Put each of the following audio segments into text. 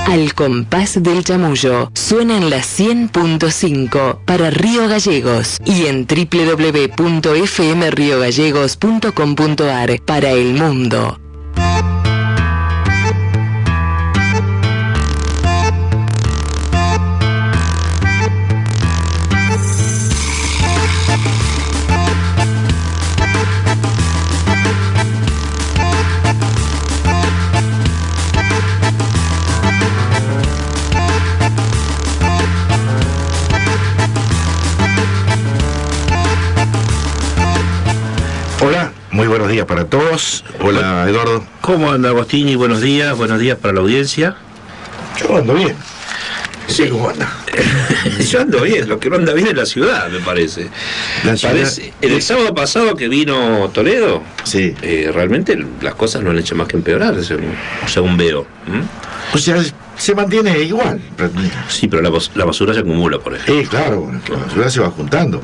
Al compás del chamullo suena en la 100.5 para Río Gallegos y en www.fmriogallegos.com.ar para el mundo. Muy buenos días para todos. Hola, Eduardo. ¿Cómo anda, Agostini? Buenos días para la audiencia. Yo ando bien. Sí, ¿cómo anda? Yo ando bien, lo que no anda bien es la ciudad, me parece. El sábado pasado que vino Toledo, sí. Realmente las cosas no han hecho más que empeorar, según veo. O sea, se mantiene igual. Sí, pero la basura se acumula, por ejemplo. Claro, la basura se va juntando.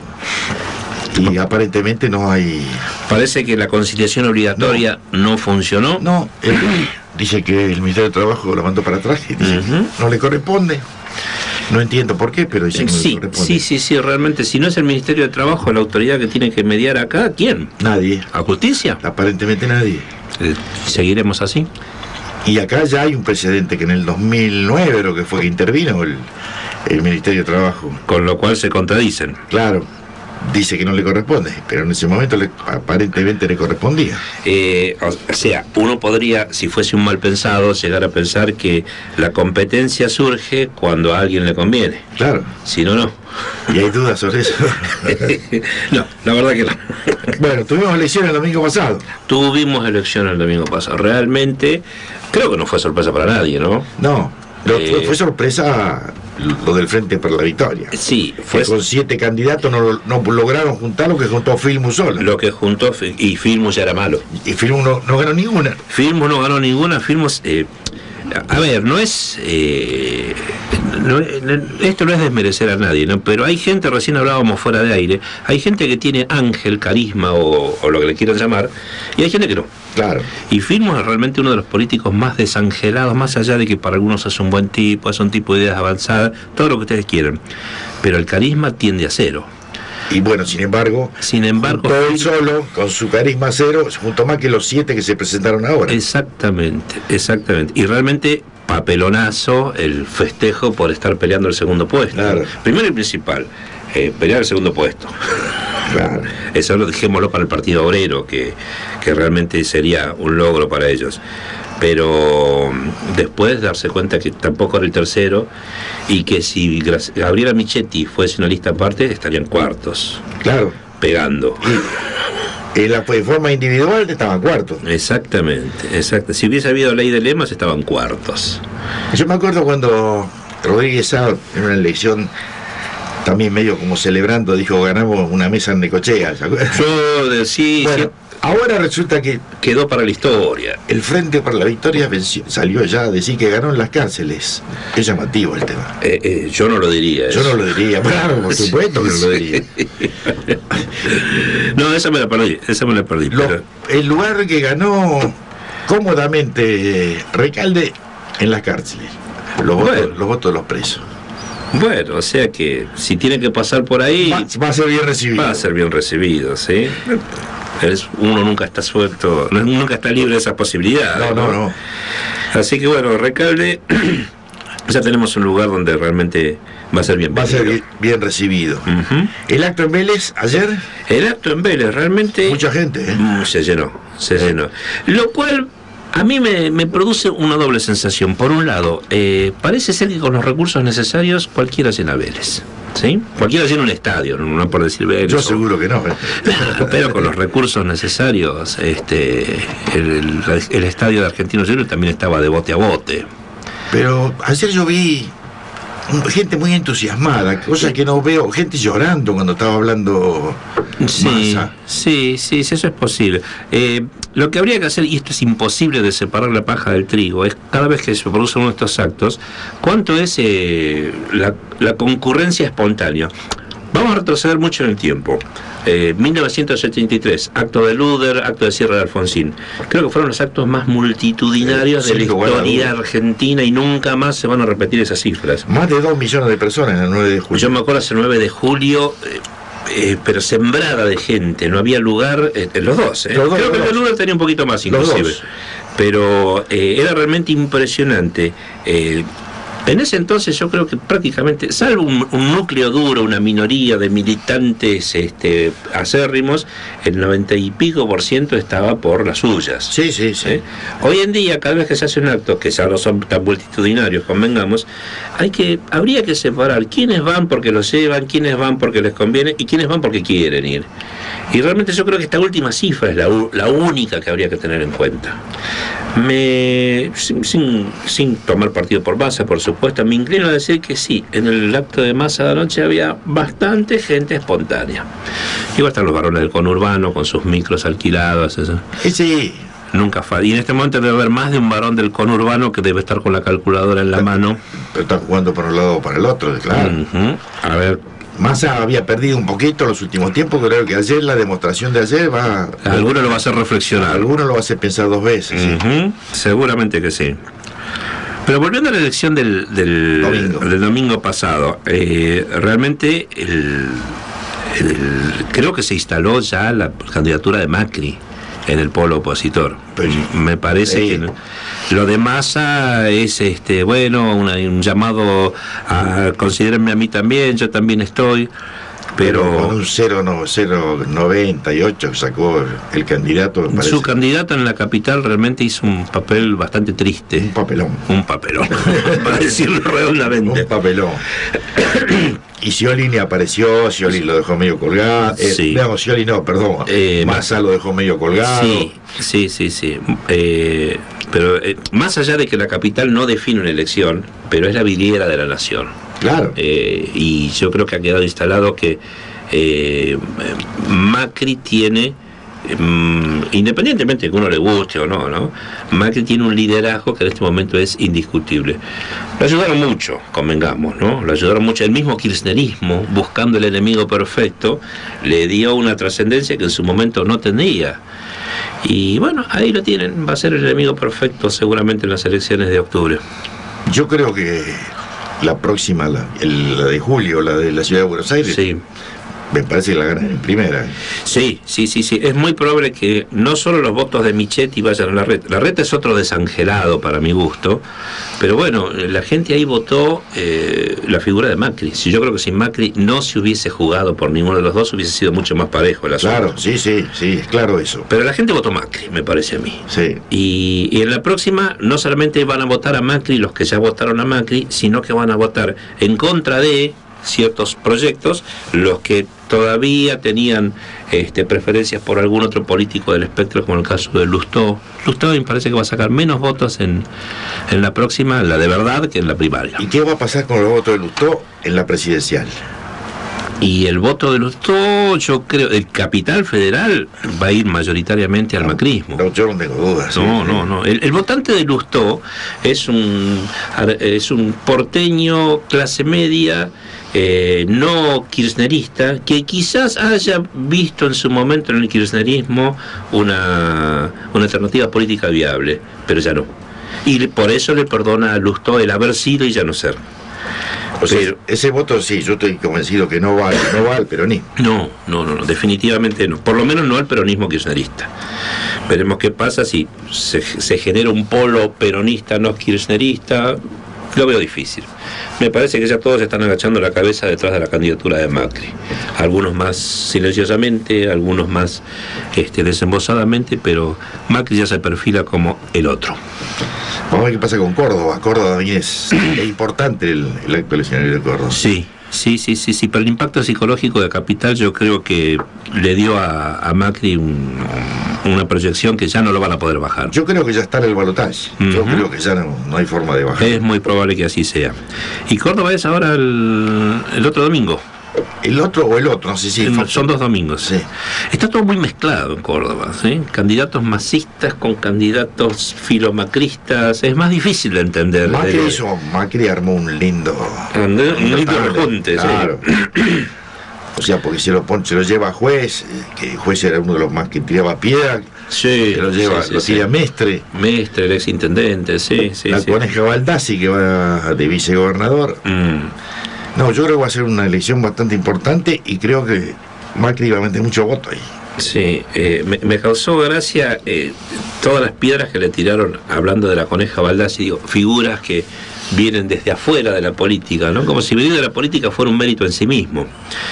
Y aparentemente no hay... Parece que la conciliación obligatoria no funcionó. No, dice que el Ministerio de Trabajo lo mandó para atrás y dice no le corresponde. No entiendo por qué, pero dice que no le corresponde. Sí, realmente, si no es el Ministerio de Trabajo, la autoridad que tiene que mediar acá, ¿quién? Nadie. ¿A justicia? Aparentemente nadie. ¿Seguiremos así? Y acá ya hay un precedente que en el 2009, lo que fue que intervino el Ministerio de Trabajo. Con lo cual se contradicen. Claro. Dice que no le corresponde, pero en ese momento aparentemente le correspondía. O sea, uno podría, si fuese un mal pensado, llegar a pensar que la competencia surge cuando a alguien le conviene. Claro. Si no, no. ¿Y hay dudas sobre eso? No, la verdad que no. Bueno, tuvimos elecciones el domingo pasado. Tuvimos elecciones el domingo pasado. Realmente, creo que no fue sorpresa para nadie, ¿no? No. Fue sorpresa lo del Frente para la Victoria. Sí, fue con 7 candidatos no lograron juntar lo que juntó Filmus solo. Lo que juntó, y Filmus ya era malo. Y Filmus no ganó ninguna. Filmus no ganó ninguna. Filmus, a ver, no es... esto no es desmerecer a nadie, ¿no? Pero hay gente, recién hablábamos fuera de aire, hay gente que tiene ángel, carisma o lo que le quieran llamar, y hay gente que no. Claro. Y Filmus es realmente uno de los políticos más desangelados, más allá de que para algunos es un buen tipo, es un tipo de ideas avanzadas, todo lo que ustedes quieran. Pero el carisma tiende a cero. Y bueno, sin embargo todo él solo, con su carisma cero, junto más que los 7 que se presentaron ahora. Exactamente. Y realmente papelonazo el festejo por estar peleando el segundo puesto. Claro. Primero y principal, pelear el segundo puesto. Claro. Eso lo dejémoslo para el Partido Obrero, que realmente sería un logro para ellos. Pero después darse cuenta que tampoco era el tercero y que si Gabriela Michetti fuese una lista aparte estarían cuartos. Claro. Pegando. En la forma individual estaban cuartos. Exactamente. Si hubiese habido ley de lemas estaban cuartos. Yo me acuerdo cuando Rodríguez Sá en una elección también medio como celebrando dijo ganamos una mesa en Necochea, ¿se acuerdan? Sí. Ahora resulta que quedó para la historia. El Frente para la Victoria salió ya a decir que ganó en las cárceles. Es llamativo el tema. Yo no lo diría. Yo no lo diría, claro, por supuesto que no lo diría. No, esa me la perdí. Pero... El lugar que ganó cómodamente Recalde en las cárceles. Los votos de los presos. Bueno, o sea que si tiene que pasar por ahí... Va a ser bien recibido. Va a ser bien recibido, ¿sí? Uno nunca está suelto, nunca está libre de esas posibilidades. No. Así que bueno, Recalde, ya tenemos un lugar donde realmente va a ser bien recibido. Va a ser bien recibido. El acto en Vélez, ayer. El acto en Vélez, realmente... Mucha gente, Se llenó. Lo cual... A mí me produce una doble sensación. Por un lado, parece ser que con los recursos necesarios cualquiera llena Vélez, ¿sí? Cualquiera llena un estadio, no por decir Vélez. Yo seguro que no. Pero con los recursos necesarios, el estadio de Argentinos Juniors también estaba de bote a bote. Pero ayer yo vi gente muy entusiasmada, cosas que no veo, gente llorando cuando estaba hablando Massa. Sí, eso es posible. Lo que habría que hacer, y esto es imposible de separar la paja del trigo, es cada vez que se producen uno de estos actos, ¿cuánto es la concurrencia espontánea? Vamos a retroceder mucho en el tiempo. 1973, acto de Luder, acto de cierre de Alfonsín. Creo que fueron los actos más multitudinarios de la historia argentina y nunca más se van a repetir esas cifras. Más de 2 millones de personas en el 9 de julio. Yo me acuerdo ese 9 de julio... pero sembrada de gente, no había lugar en los dos. Creo que el de Luder tenía un poquito más inclusive, pero era realmente impresionante. En ese entonces yo creo que prácticamente, salvo un núcleo duro, una minoría de militantes acérrimos, el 90 y pico % estaba por las suyas. Sí. Hoy en día, cada vez que se hace un acto, que ya no son tan multitudinarios, convengamos, habría que separar quiénes van porque los llevan, quiénes van porque les conviene y quiénes van porque quieren ir. Y realmente yo creo que esta última cifra es la única que habría que tener en cuenta. Sin tomar partido por Massa, por supuesto, me inclino a decir que sí, en el acto de Massa de anoche había bastante gente espontánea. Igual están los varones del conurbano con sus micros alquilados, eso. Sí. Nunca falla. Y en este momento debe haber más de un varón del conurbano que debe estar con la calculadora en la mano. Pero están jugando por un lado o para el otro, claro. A ver. Massa había perdido un poquito en los últimos tiempos, creo que ayer, la demostración de ayer va... Alguno lo va a hacer reflexionar. Alguno lo va a hacer pensar 2 veces. Sí. Seguramente que sí. Pero volviendo a la elección del domingo pasado, realmente creo que se instaló ya la candidatura de Macri en el polo opositor. Me parece que lo de Massa es un llamado a considérenme a mí también, yo también estoy, pero con un 0,98 sacó el candidato. Su candidato en la capital realmente hizo un papel bastante triste. Un papelón para decirlo redondamente. Un papelón. Y Scioli apareció, Scioli lo dejó medio colgado. Digamos, Scioli no, perdón. Massa lo dejó medio colgado. Sí. Pero más allá de que la capital no define una elección, pero es la vidriera de la nación. Claro. Y yo creo que ha quedado instalado que Macri tiene, independientemente de que uno le guste o no, Macri tiene un liderazgo que en este momento es indiscutible. Lo ayudaron mucho, convengamos, ¿no? Lo ayudaron mucho. El mismo kirchnerismo, buscando el enemigo perfecto, le dio una trascendencia que en su momento no tenía. Y bueno, ahí lo tienen, va a ser el enemigo perfecto seguramente en las elecciones de octubre. Yo creo que la próxima, la de julio, la de la ciudad de Buenos Aires, sí, me parece que la ganan en primera. Sí. Es muy probable que no solo los votos de Michetti vayan a la Reta. La Reta es otro desangelado para mi gusto, pero bueno, la gente ahí votó la figura de Macri. Yo creo que si Macri no se hubiese jugado por ninguno de los dos, hubiese sido mucho más parejo el asunto. Claro, sí, claro eso. Pero la gente votó Macri, me parece a mí. Sí. Y en la próxima no solamente van a votar a Macri los que ya votaron a Macri, sino que van a votar en contra de ciertos proyectos, los que todavía tenían preferencias por algún otro político del espectro, como el caso de Lustó. Lustó me parece que va a sacar menos votos en la próxima, la de verdad, que en la primaria. ¿Y qué va a pasar con el voto de Lustó en la presidencial? Y el voto de Lustó, yo creo, el capital federal va a ir mayoritariamente al macrismo. No, yo no tengo dudas. No. El votante de Lustó es un porteño clase media, no kirchnerista, que quizás haya visto en su momento en el kirchnerismo una alternativa política viable, pero ya no. Y por eso le perdona a Lustó el haber sido y ya no ser. O sea, ese voto sí, yo estoy convencido que no va al peronismo. No, definitivamente no. Por lo menos no al peronismo kirchnerista. Veremos qué pasa si se genera un polo peronista no kirchnerista. Lo veo difícil. Me parece que ya todos están agachando la cabeza detrás de la candidatura de Macri. Algunos más silenciosamente, algunos más desembosadamente, pero Macri ya se perfila como el otro. Vamos a ver qué pasa con Córdoba. Córdoba también es importante el acto escenario de Córdoba. Sí, pero el impacto psicológico de Capital yo creo que le dio a Macri una proyección que ya no lo van a poder bajar. Yo creo que ya está en el balotaje. Yo creo que ya no hay forma de bajar. Es muy probable que así sea. Y Córdoba es ahora el otro domingo. El otro, no sé si... Son 2 domingos. Sí. Está todo muy mezclado en Córdoba, ¿sí? Candidatos masistas con candidatos filomacristas. Es más difícil de entender. Macri armó un lindo... Un lindo rejunte, claro. Sí. O sea, porque se lo lleva a Juez, que el Juez era uno de los más que tiraba piedra. Sí, se lo lleva, sí, lo sí, tira sí. Mestre. Mestre, el ex intendente, sí, sí. La sí. Coneja Baldassi, que va de vicegobernador. No, yo creo que va a ser una elección bastante importante y creo que Macri va a meter mucho voto ahí. Sí, me causó gracia todas las piedras que le tiraron hablando de la Coneja Baldassi, digo, figuras que vienen desde afuera de la política, ¿no? Como si venir de la política fuera un mérito en sí mismo.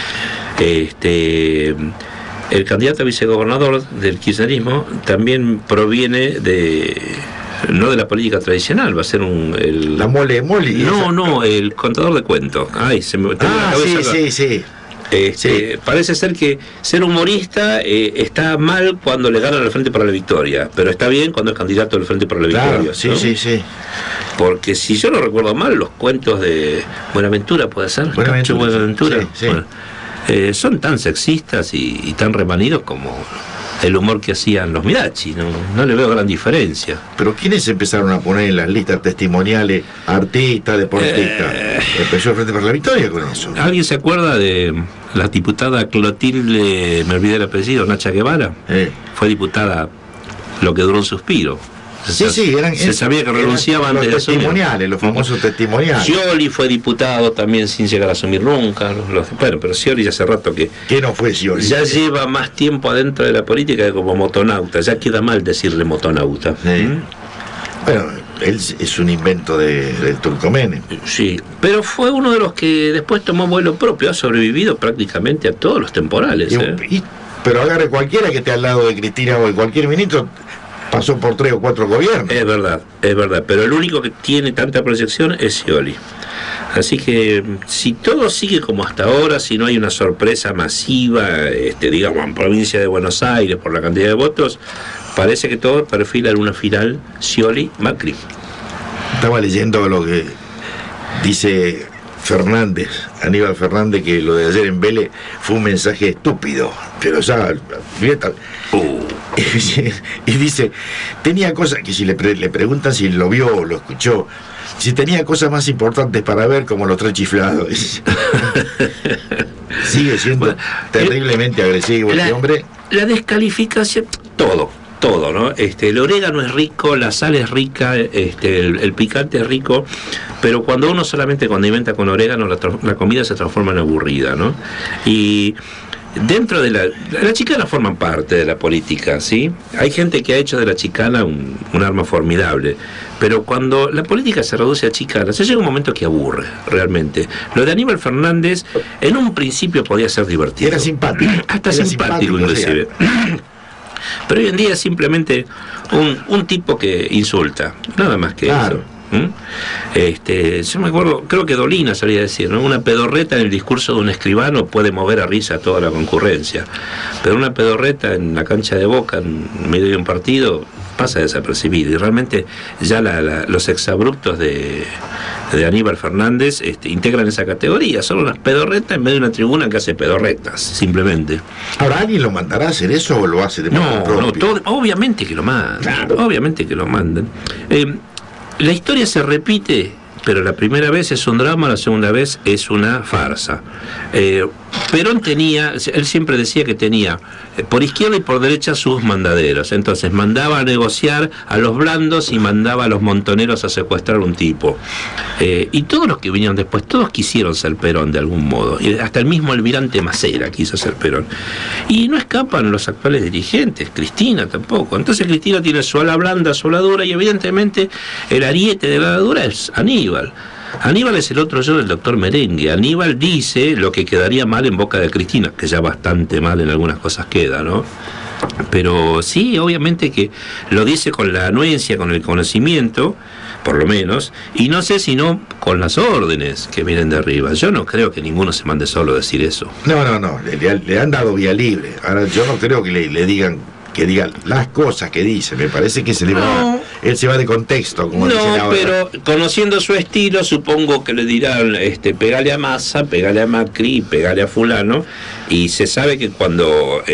El candidato a vicegobernador del kirchnerismo también proviene no de la política tradicional, va a ser la mole. No, el contador de cuentos. Ay, se me metió en la cabeza. Sí. Parece ser que ser humorista está mal cuando le ganan al Frente para la Victoria, pero está bien cuando es candidato del Frente para la Victoria. Claro, sí, ¿no? sí. Porque si yo no recuerdo mal, los cuentos de Buenaventura, ¿puede ser? Buenaventura. Sí. Bueno, son tan sexistas y tan remanidos como el humor que hacían los Mirachi. No le veo gran diferencia. Pero ¿quiénes empezaron a poner en las listas testimoniales artistas, deportistas? Empezó el Frente para la Victoria con eso. ¿Alguien se acuerda de la diputada Clotilde, me olvidé el apellido, Nacha Guevara? Fue diputada lo que duró un suspiro. Sí, se sabía que renunciaba antes de asumir. Los famosos testimoniales. Scioli fue diputado también sin llegar a asumir nunca. Bueno, pero Scioli ya hace rato que... ¿Qué no fue Scioli? Ya lleva más tiempo adentro de la política que como motonauta. Ya queda mal decirle motonauta. Sí. Bueno, él es un invento del Turcomenes. Sí, pero fue uno de los que después tomó vuelo propio. Ha sobrevivido prácticamente a todos los temporales. Pero agarre cualquiera que esté al lado de Cristina o de cualquier ministro, pasó por 3 o 4 gobiernos. Es verdad, pero el único que tiene tanta proyección es Scioli. Así que si todo sigue como hasta ahora, si no hay una sorpresa masiva, digamos, en provincia de Buenos Aires por la cantidad de votos, parece que todo perfila en una final Scioli-Macri. Estaba leyendo lo que dice Aníbal Fernández, que lo de ayer en Vélez fue un mensaje estúpido, pero ya y dice, tenía cosas que si le preguntan si lo vio o lo escuchó, si tenía cosas más importantes para ver, como los 3 chiflados. Sigue siendo terriblemente agresivo este hombre. La descalificación, todo, ¿no? El orégano es rico, la sal es rica, el picante es rico, pero cuando uno solamente condimenta con orégano, la comida se transforma en aburrida, ¿no? Y dentro de la chicana forman parte de la política, ¿sí? Hay gente que ha hecho de la chicana un arma formidable, pero cuando la política se reduce a chicana, se llega un momento que aburre, realmente. Lo de Aníbal Fernández, en un principio podía ser divertido. Era simpático. Hasta simpático inclusive. Pero hoy en día es simplemente un tipo que insulta, nada más que eso. Yo me acuerdo, creo que Dolina solía decir, ¿no? Una pedorreta en el discurso de un escribano puede mover a risa a toda la concurrencia, pero una pedorreta en la cancha de Boca, en medio de un partido, pasa desapercibido. Y realmente ya los exabruptos de Aníbal Fernández integran esa categoría. Son unas pedorretas en medio de una tribuna que hace pedorretas, simplemente. Ahora, ¿alguien lo mandará a hacer eso o lo hace de modo propio? Obviamente que lo mandan. Claro. Obviamente que lo mandan. La historia se repite, pero la primera vez es un drama, la segunda vez es una farsa. Perón él siempre decía que tenía por izquierda y por derecha sus mandaderos. Entonces mandaba a negociar a los blandos y mandaba a los montoneros a secuestrar un tipo. Y todos los que vinieron después, todos quisieron ser Perón de algún modo. Y hasta el mismo almirante Macera quiso ser Perón. Y no escapan los actuales dirigentes, Cristina tampoco. Entonces Cristina tiene su ala blanda, su ala dura, y evidentemente el ariete de la ala dura es Aníbal. Aníbal es el otro yo del doctor Merengue. Aníbal dice lo que quedaría mal en boca de Cristina, que ya bastante mal en algunas cosas queda, ¿no? Pero sí, obviamente que lo dice con la anuencia, con el conocimiento, por lo menos, y no sé si no con las órdenes que vienen de arriba. Yo no creo que ninguno se mande solo a decir eso. No, le han dado vía libre. Ahora yo no creo que le digan que digan las cosas que dice. Me parece que él se va de contexto, como dicen ahora. Pero conociendo su estilo, supongo que le dirán pegale a Massa, pegale a Macri, pegale a fulano, y se sabe que cuando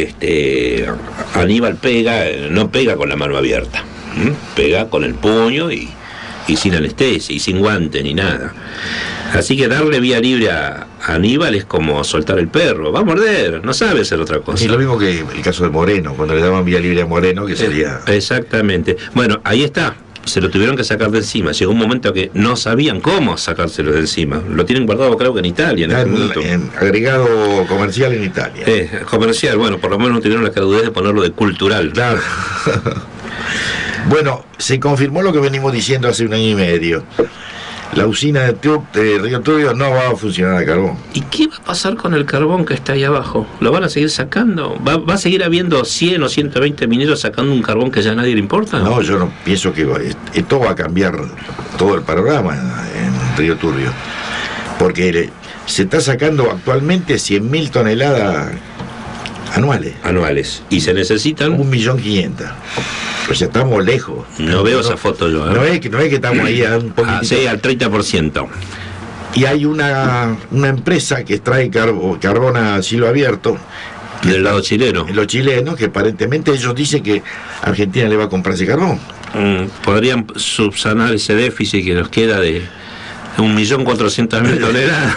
Aníbal pega, no pega con la mano abierta, pega con el puño y sin anestesia y sin guante ni nada. Así que darle vía libre a Aníbal es como soltar el perro, va a morder, no sabe hacer otra cosa. Y lo mismo que el caso de Moreno, cuando le daban vía libre a Moreno, que sería... Exactamente. Bueno, ahí está. Se lo tuvieron que sacar de encima. Llegó un momento que no sabían cómo sacárselo de encima. Lo tienen guardado, creo que en Italia. En agregado comercial en Italia. Comercial, bueno, por lo menos no tuvieron la calidez de ponerlo de cultural. Claro. Bueno, se confirmó lo que venimos diciendo hace un año y medio. La usina de Río Turbio no va a funcionar a carbón. ¿Y qué va a pasar con el carbón que está ahí abajo? ¿Lo van a seguir sacando? ¿Va a seguir habiendo 100 o 120 mineros sacando un carbón que ya a nadie le importa? No, yo no pienso que esto va a cambiar todo el panorama en Río Turbio. Porque se está sacando actualmente 100.000 toneladas anuales. Y se necesitan 1.500.000. O sea, estamos lejos. No veo esa foto yo. No es que estamos ahí a un poquitito. Sí, al 30%. Y hay una empresa que extrae carbón a cielo abierto. Del lado chileno. Los chilenos, que aparentemente ellos dicen que Argentina le va a comprar ese carbón. Podrían subsanar ese déficit que nos queda de 1.400.000 toneladas.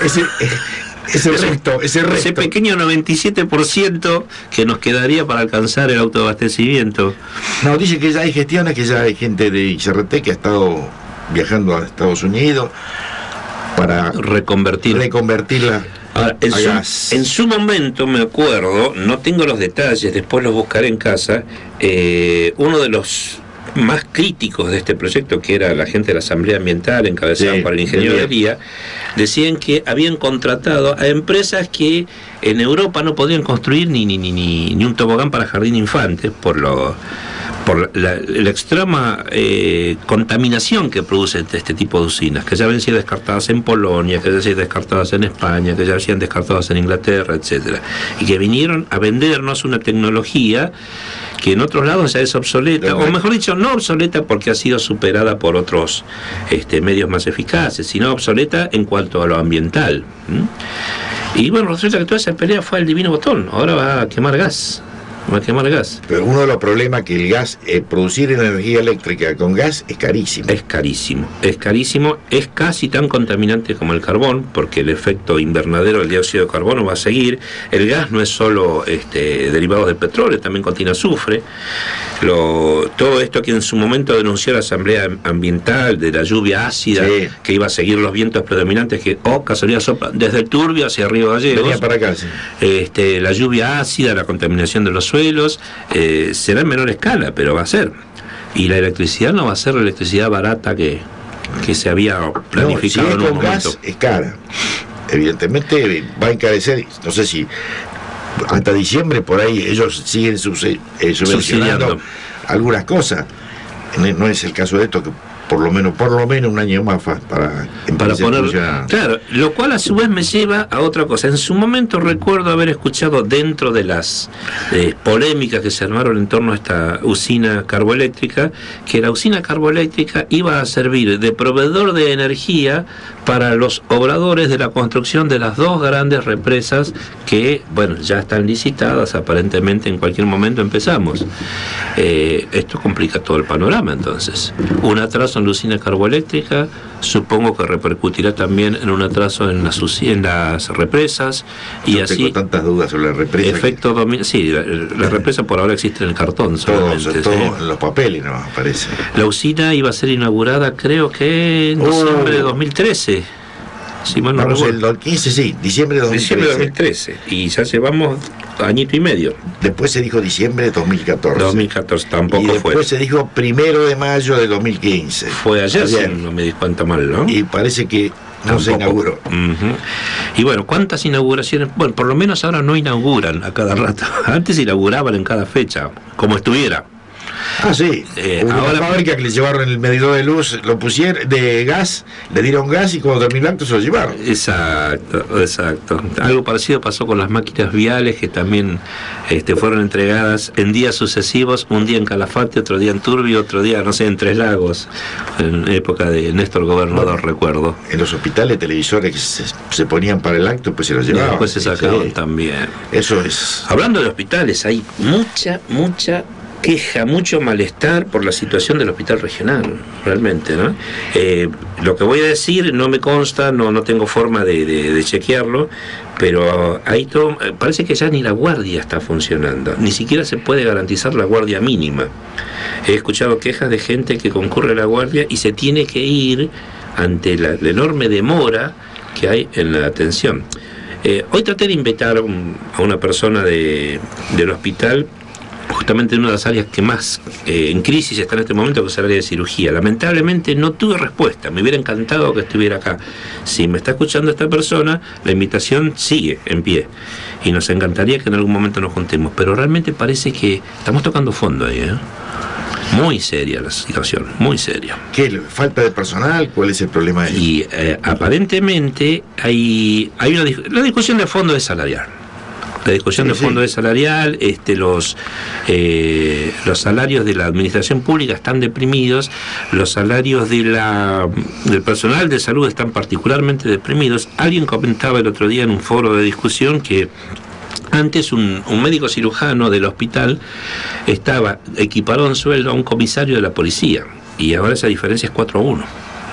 Ese pequeño 97% que nos quedaría para alcanzar el autoabastecimiento. No, dice que ya hay gestiones, que ya hay gente de ICRT que ha estado viajando a Estados Unidos para reconvertirla. Ahora, en su momento, me acuerdo, no tengo los detalles, después los buscaré en casa, uno de los más críticos de este proyecto, que era la gente de la Asamblea Ambiental, encabezada por el ingeniero Heredia, decían que habían contratado a empresas que en Europa no podían construir ni un tobogán para jardín de infantes por la extrema contaminación que produce este tipo de usinas, que ya habían sido descartadas en Polonia, que ya habían sido descartadas en España, que ya habían sido descartadas en Inglaterra, etcétera, y que vinieron a vendernos una tecnología que en otros lados ya es obsoleta, o mejor dicho, no obsoleta porque ha sido superada por otros medios más eficaces, sino obsoleta en cuanto a lo ambiental. Y bueno, resulta que toda esa pelea fue al divino botón. Ahora va a quemar gas. Pero uno de los problemas que el gas, producir energía eléctrica con gas es carísimo. Es carísimo, es casi tan contaminante como el carbón, porque el efecto invernadero del dióxido de carbono va a seguir. El gas no es solo derivados del petróleo, también contiene azufre. Todo esto que en su momento denunció la Asamblea Ambiental de la lluvia ácida, sí, que iba a seguir los vientos predominantes que, casualidad, soplan desde el Turbio hacia Río Gallegos. Venía para acá, sí. La lluvia ácida, la contaminación de los suelos, será en menor escala, pero va a ser. Y la electricidad no va a ser la electricidad barata que se había planificado si en un momento. Gas es cara. Evidentemente va a encarecer, no sé si hasta diciembre por ahí ellos siguen subvencionando algunas cosas. No es el caso de esto, que por lo menos un año más para poner, claro, lo cual a su vez me lleva a otra cosa. En su momento recuerdo haber escuchado, dentro de las polémicas que se armaron en torno a esta usina carboeléctrica, que la usina carboeléctrica iba a servir de proveedor de energía para los obradores de la construcción de las dos grandes represas que, bueno, ya están licitadas, aparentemente en cualquier momento empezamos. Esto complica todo el panorama, entonces. Un atraso en la usina carboeléctrica, supongo que repercutirá también en un atraso en las represas. Yo y así tengo tantas dudas sobre la represa. Sí, la represa por ahora existe en el cartón solamente. Todo en los papeles, no aparece. La usina iba a ser inaugurada, creo que en diciembre de 2013. Si mal no recuerdo. El 15, sí, diciembre de 2013. Diciembre de 2013. Y ya llevamos añito y medio. Después se dijo diciembre de 2014. 2014 tampoco fue. Y después se dijo 1 de mayo de 2015. Fue ayer, si no me di cuenta mal, ¿no? Y parece que no se inauguró. Y bueno, ¿cuántas inauguraciones? Bueno, por lo menos ahora no inauguran a cada rato. Antes inauguraban en cada fecha, como estuviera. Sí, ahora la fábrica que le llevaron el medidor de luz, lo pusieron de gas, le dieron gas y cuando terminó el acto se lo llevaron. Exacto. Algo parecido pasó con las máquinas viales, que también fueron entregadas en días sucesivos, un día en Calafate, otro día en Turbio, otro día, no sé, en Tres Lagos, en época de Néstor Gobernador, recuerdo. En los hospitales, televisores que se ponían para el acto, pues se los llevaban. Después se sacaban también. Eso es. Hablando de hospitales, hay mucha queja, mucho malestar por la situación del hospital regional, realmente, ¿no? Lo que voy a decir no me consta, no tengo forma de chequearlo, pero ahí todo, parece que ya ni la guardia está funcionando, ni siquiera se puede garantizar la guardia mínima. He escuchado quejas de gente que concurre a la guardia y se tiene que ir ante la enorme demora que hay en la atención. Hoy traté de invitar a una persona del hospital, justamente en una de las áreas que más en crisis está en este momento, que es el área de cirugía. Lamentablemente no tuve respuesta, me hubiera encantado que estuviera acá. Si me está escuchando esta persona, la invitación sigue en pie y nos encantaría que en algún momento nos juntemos, pero realmente parece que estamos tocando fondo ahí, ¿eh? Muy seria la situación, muy seria. ¿Qué? ¿Falta de personal? ¿Cuál es el problema ahí? Y aparentemente hay la discusión de fondo es salarial. La discusión de fondo es salarial, los salarios de la administración pública están deprimidos, los salarios del personal de salud están particularmente deprimidos. Alguien comentaba el otro día en un foro de discusión que antes un médico cirujano del hospital equiparó en sueldo a un comisario de la policía, y ahora esa diferencia es 4-1.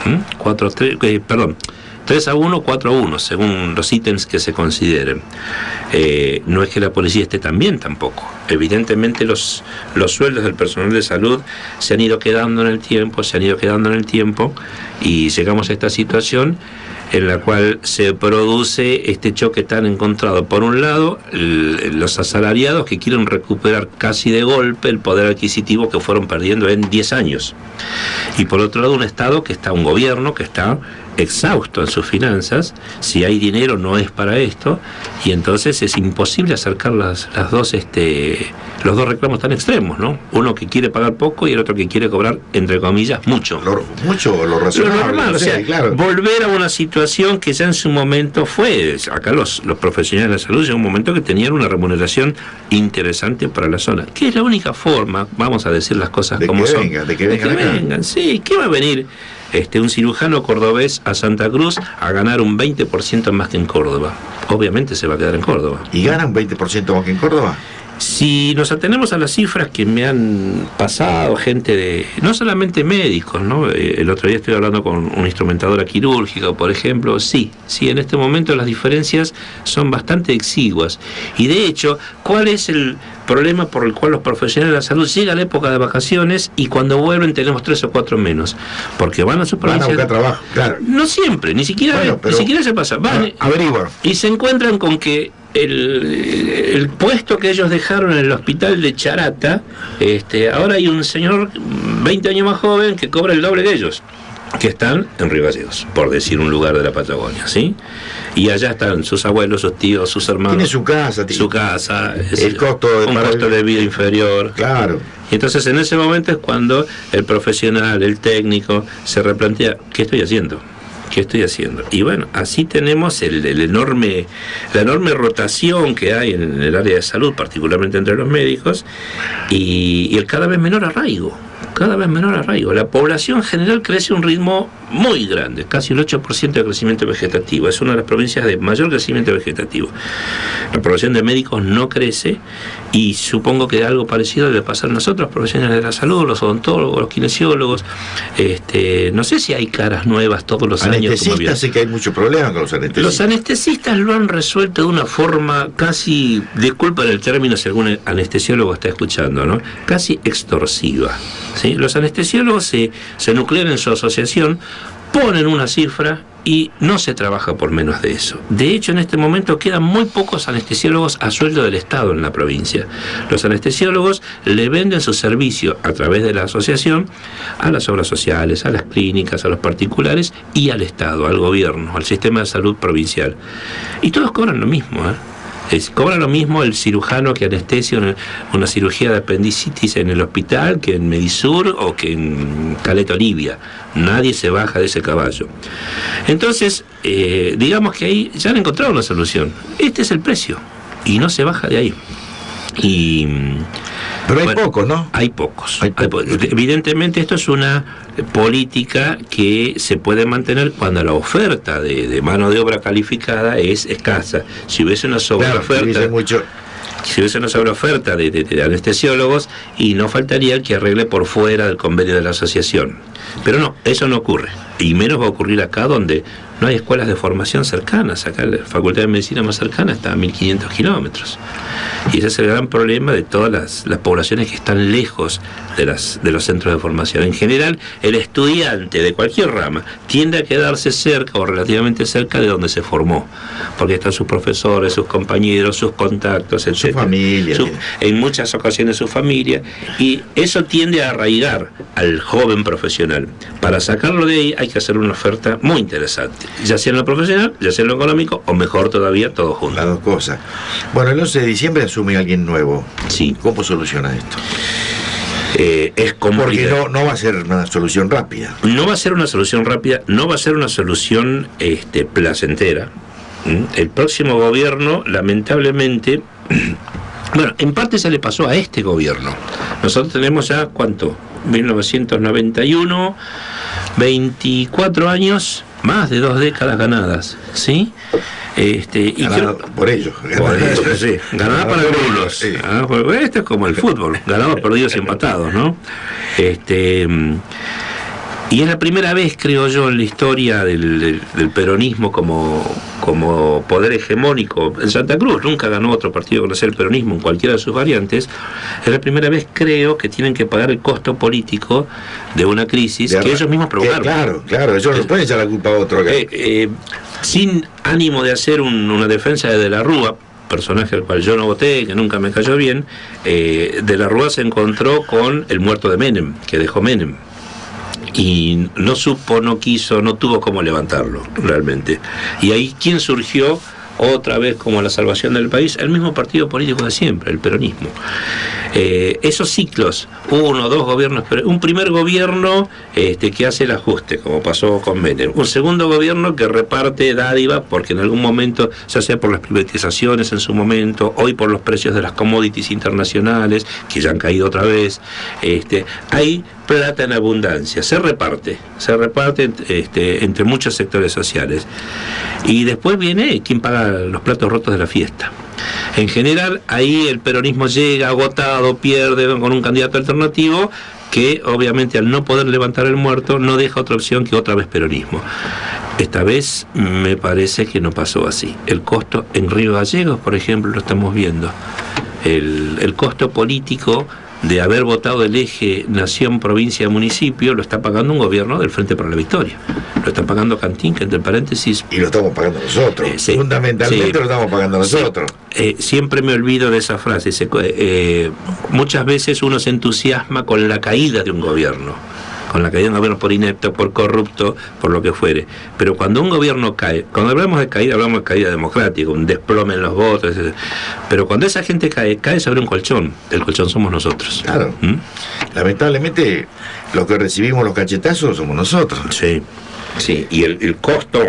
3-1, 4-1, según los ítems que se consideren. No es que la policía esté tan bien tampoco. Evidentemente los sueldos del personal de salud se han ido quedando en el tiempo, y llegamos a esta situación en la cual se produce este choque tan encontrado. Por un lado, los asalariados que quieren recuperar casi de golpe el poder adquisitivo que fueron perdiendo en 10 años. Y por otro lado, un gobierno que está exhausto en sus finanzas. Si hay dinero no es para esto, y entonces es imposible acercar los dos reclamos tan extremos, ¿no? Uno que quiere pagar poco y el otro que quiere cobrar, entre comillas, mucho. Lo razonable. Lo normal, claro. Volver a una situación que ya en su momento fue. Acá los profesionales de la salud llegó un momento que tenían una remuneración interesante para la zona. Que es la única forma, vamos a decir las cosas como son. De que vengan. Sí, ¿qué va a venir un cirujano cordobés a Santa Cruz a ganar un 20% más que en Córdoba? Obviamente se va a quedar en Córdoba. ¿Y gana un 20% más que en Córdoba? Si nos atenemos a las cifras que me han pasado gente no solamente médicos, ¿no? El otro día estoy hablando con una instrumentadora quirúrgica, por ejemplo. Sí, en este momento las diferencias son bastante exiguas. Y de hecho, ¿cuál es el problema por el cual los profesionales de la salud llegan a la época de vacaciones y cuando vuelven tenemos 3 o 4 menos? Porque van a sus provincias. Van a buscar trabajo, claro. No siempre, ni siquiera se pasa. Van averiguan. Y se encuentran con que el puesto que ellos dejaron en el hospital de Charata, ahora hay un señor 20 años más joven que cobra el doble de ellos, que están en Río Gallegos, por decir un lugar de la Patagonia, ¿sí? Y allá están sus abuelos, sus tíos, sus hermanos. Tiene su casa, el costo de vida inferior. Claro. Y entonces en ese momento es cuando el profesional, el técnico, se replantea, ¿qué estoy haciendo? Y bueno, así tenemos la enorme rotación que hay en el área de salud, particularmente entre los médicos, y el cada vez menor arraigo. La población general crece a un ritmo muy grande, casi el 8% de crecimiento vegetativo. Es una de las provincias de mayor crecimiento vegetativo. La población de médicos no crece, y supongo que algo parecido debe pasar a nosotros, profesionales de la salud, los odontólogos, los kinesiólogos. No sé si hay caras nuevas todos los años. Anestesistas, sé que hay mucho problema con los anestesistas. Los anestesistas lo han resuelto de una forma casi, disculpen el término si algún anestesiólogo está escuchando, ¿no? Casi extorsiva, ¿sí? Los anestesiólogos se nuclean en su asociación, ponen una cifra y no se trabaja por menos de eso. De hecho, en este momento quedan muy pocos anestesiólogos a sueldo del Estado en la provincia. Los anestesiólogos le venden su servicio a través de la asociación a las obras sociales, a las clínicas, a los particulares y al Estado, al gobierno, al sistema de salud provincial. Y todos cobran lo mismo, cobra lo mismo el cirujano que anestesia una cirugía de apendicitis en el hospital que en Medisur o que en Caleta Olivia. Nadie se baja de ese caballo. Entonces, digamos que ahí ya han encontrado una solución. Este es el precio y no se baja de ahí. Pero hay pocos, ¿no? Hay pocos. Evidentemente esto es una política que se puede mantener cuando la oferta de mano de obra calificada es escasa. Si hubiese una sobreoferta... Claro, mucho. si hubiese una sobreoferta de anestesiólogos, y no faltaría el que arregle por fuera del convenio de la asociación. Pero no, eso no ocurre, y menos va a ocurrir acá, donde no hay escuelas de formación cercanas. Acá la Facultad de Medicina más cercana está a 1.500 kilómetros, y ese es el gran problema de todas las poblaciones que están lejos de los centros de formación. En general, el estudiante de cualquier rama tiende a quedarse cerca o relativamente cerca de donde se formó, porque están sus profesores, sus compañeros, sus contactos, etc. Su familia. En muchas ocasiones su familia, y eso tiende a arraigar al joven profesional. Para sacarlo de ahí hay que hacer una oferta muy interesante, ya sea en lo profesional, ya sea en lo económico, o mejor todavía, todo junto. Las dos cosas. Bueno, el 11 de diciembre asume alguien nuevo. Sí. ¿Cómo soluciona esto? Es complicado. Porque no va a ser una solución rápida. No va a ser una solución rápida, no va a ser una solución placentera. El próximo gobierno, lamentablemente, bueno, en parte se le pasó a este gobierno. Nosotros tenemos ya, ¿cuánto? 1991, 24 años, más de 2 décadas ganadas, ¿sí? Ganada por ellos. Sí, ganada para algunos. Sí. Esto es como el fútbol, ganados, perdidos y empatados, ¿no? Y es la primera vez, creo yo, en la historia del peronismo como poder hegemónico. En Santa Cruz nunca ganó otro partido con el peronismo en cualquiera de sus variantes. Es la primera vez, creo, que tienen que pagar el costo político de una crisis que ellos mismos provocaron. Claro, ellos no pueden echar la culpa a otro. Sin ánimo de hacer una defensa de la Rúa, personaje al cual yo no voté, que nunca me cayó bien, de la Rúa se encontró con el muerto de Menem, que dejó Menem. Y no supo, no quiso, no tuvo cómo levantarlo realmente. Y ahí, ¿quién surgió otra vez como la salvación del país? El mismo partido político de siempre, el peronismo. Esos ciclos, 1 o 2 gobiernos, un primer gobierno que hace el ajuste, como pasó con Menem, un segundo gobierno que reparte dádivas, porque en algún momento, ya sea por las privatizaciones en su momento, hoy por los precios de las commodities internacionales, que ya han caído otra vez, hay plata en abundancia, se reparte entre muchos sectores sociales. Y después viene quién paga los platos rotos de la fiesta. En general, ahí el peronismo llega agotado, pierde con un candidato alternativo que, obviamente, al no poder levantar el muerto, no deja otra opción que otra vez peronismo. Esta vez me parece que no pasó así. El costo en Río Gallegos, por ejemplo, lo estamos viendo. El costo político de haber votado el eje nación, provincia, municipio, lo está pagando un gobierno del Frente para la Victoria. Lo está pagando Cantín, que entre paréntesis... Y lo estamos pagando nosotros. Sí, fundamentalmente lo estamos pagando nosotros. Siempre me olvido de esa frase. Muchas veces uno se entusiasma con la caída de un gobierno. Con la caída de un gobierno por inepto, por corrupto, por lo que fuere. Pero cuando un gobierno cae, cuando hablamos de caída democrática, un desplome en los votos, pero cuando esa gente cae sobre un colchón, el colchón somos nosotros. Claro. Lamentablemente, los que recibimos los cachetazos somos nosotros. Sí, y el costo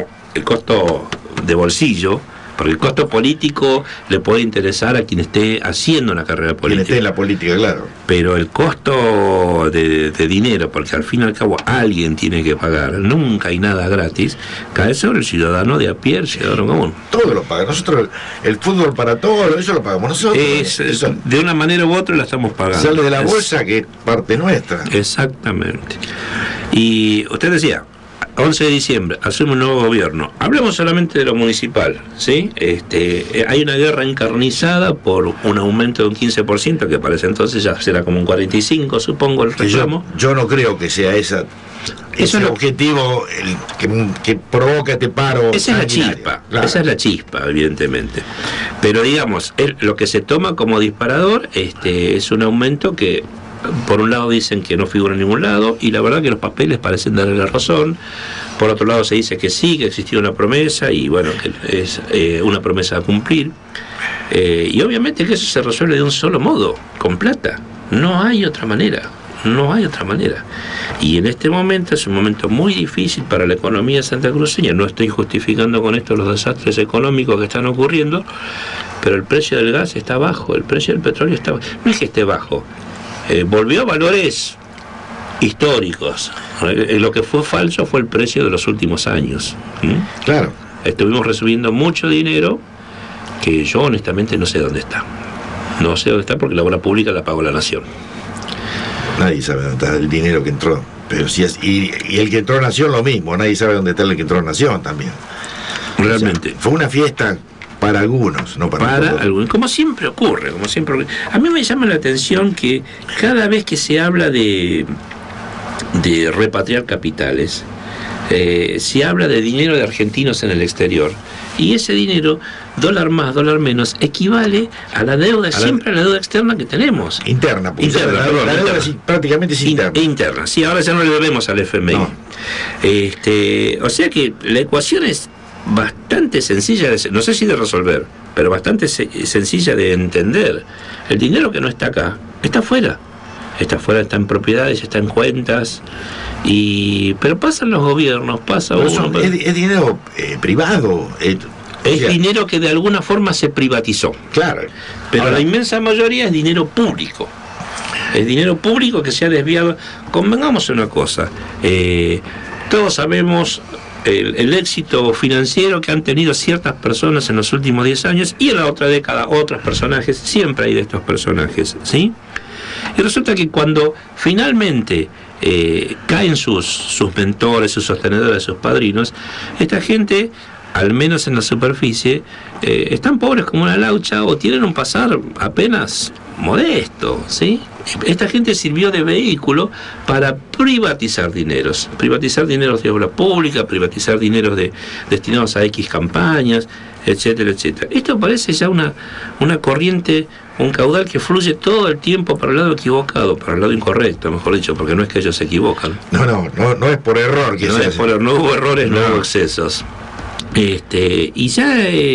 de bolsillo, porque el costo político le puede interesar a quien esté haciendo una carrera política. Quien esté en la política, claro. Pero el costo de dinero, porque al fin y al cabo alguien tiene que pagar, nunca hay nada gratis, cae sobre el ciudadano de a pie, el ciudadano común. Todo lo paga. Nosotros, el fútbol para todos, eso lo pagamos nosotros. Eso, de una manera u otra la estamos pagando. Sale de la bolsa, que es parte nuestra. Exactamente. Y usted decía, 11 de diciembre, asume un nuevo gobierno. Hablemos solamente de lo municipal, ¿sí? Hay una guerra encarnizada por un aumento de un 15%, que para ese entonces ya será como un 45%, supongo, el reclamo. Yo no creo que sea ese objetivo el que provoca este paro. Esa es la chispa, claro. Esa es la chispa, evidentemente. Pero digamos, lo que se toma como disparador es un aumento que, por un lado dicen que no figura en ningún lado, y la verdad que los papeles parecen darle la razón. Por otro lado se dice que sí, que existió una promesa, y bueno, que es una promesa a cumplir. Y obviamente que eso se resuelve de un solo modo, con plata. No hay otra manera. Y en este momento es un momento muy difícil para la economía santacruceña. No estoy justificando con esto los desastres económicos que están ocurriendo, pero el precio del gas está bajo, el precio del petróleo está bajo. No es que esté bajo, volvió a valores históricos. Lo que fue falso fue el precio de los últimos años. Claro. Estuvimos recibiendo mucho dinero que yo honestamente no sé dónde está. No sé dónde está porque la obra pública la pagó la Nación. Nadie sabe dónde está el dinero que entró. Pero si es, y el que entró a Nación lo mismo, nadie sabe dónde está el que entró a Nación también. Realmente. O sea, fue una fiesta para algunos, no para todos. Algunos, como siempre ocurre. A mí me llama la atención que cada vez que se habla de repatriar capitales, se habla de dinero de argentinos en el exterior, y ese dinero, dólar más, dólar menos, equivale a la deuda, siempre a la deuda externa que tenemos. Interna, pues interna, la deuda prácticamente es interna. Interna, sí, ahora ya no le debemos al FMI. No. O sea que la ecuación es bastante sencilla, no sé si de resolver, pero bastante sencilla de entender. El dinero que no está acá, está afuera. Está afuera, está en propiedades, está en cuentas, pero pasan los gobiernos, es dinero privado. Es dinero que de alguna forma se privatizó. Claro. Pero ahora, la inmensa mayoría es dinero público. Es dinero público que se ha desviado. Convengamos una cosa, todos sabemos el éxito financiero que han tenido ciertas personas en los últimos 10 años, y en la otra década otros personajes, siempre hay de estos personajes, ¿sí? Y resulta que cuando finalmente caen sus mentores, sus sostenedores, sus padrinos, esta gente, al menos en la superficie, están pobres como una laucha o tienen un pasar apenas modesto, ¿sí? Esta gente sirvió de vehículo para privatizar dineros de obra pública, privatizar dineros destinados a X campañas, etcétera, etcétera. Esto parece ya una corriente, un caudal que fluye todo el tiempo para el lado equivocado, para el lado incorrecto, mejor dicho, porque no es que ellos se equivocan. No es por error que no hubo errores, no hubo excesos. Y ya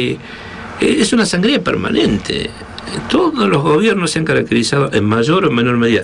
es una sangría permanente. Todos los gobiernos se han caracterizado en mayor o menor medida,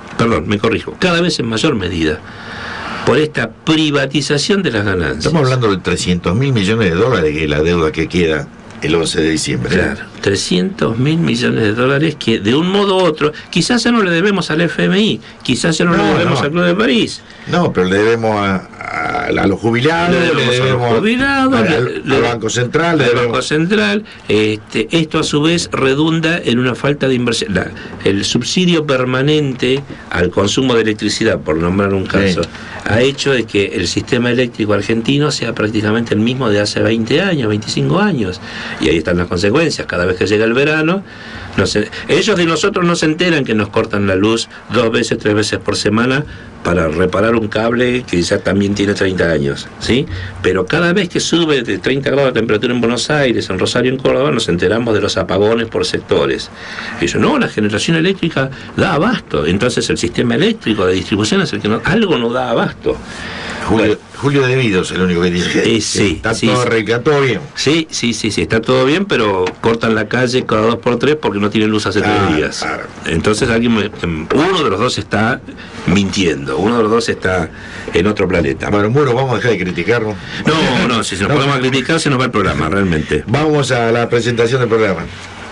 cada vez en mayor medida, por esta privatización de las ganancias. Estamos hablando de 300.000 millones de dólares, que es la deuda que queda el 11 de diciembre. Claro, 300.000 millones de dólares que de un modo u otro, quizás ya no le debemos al FMI, quizás ya no le debemos al Club de París. No, pero le debemos a los jubilados, le debemos al Banco Central. Banco Central. Esto a su vez redunda en una falta de inversión. El subsidio permanente al consumo de electricidad, por nombrar un caso, ha hecho de que el sistema eléctrico argentino sea prácticamente el mismo de hace 20 años, 25 años. Y ahí están las consecuencias. Cada vez que llega el verano, ellos de nosotros no se enteran que nos cortan la luz 2 veces, 3 veces por semana para reparar un cable que ya también tiene 30 años, ¿sí? Pero cada vez que sube de 30 grados de temperatura en Buenos Aires, en Rosario, en Córdoba, nos enteramos de los apagones por sectores. Y yo, no, la generación eléctrica da abasto, entonces el sistema eléctrico de distribución es el que algo no da abasto. Julio De Vido es el único que dice que está todo bien. Sí, está todo bien, pero cortan la calle cada 2 por 3 porque no tienen luz hace 3 días. Claro. Entonces uno de los dos está mintiendo, uno de los dos está en otro planeta. Bueno, vamos a dejar de criticarlo. No, si nos podemos criticar se nos va el programa, realmente. Vamos a la presentación del programa.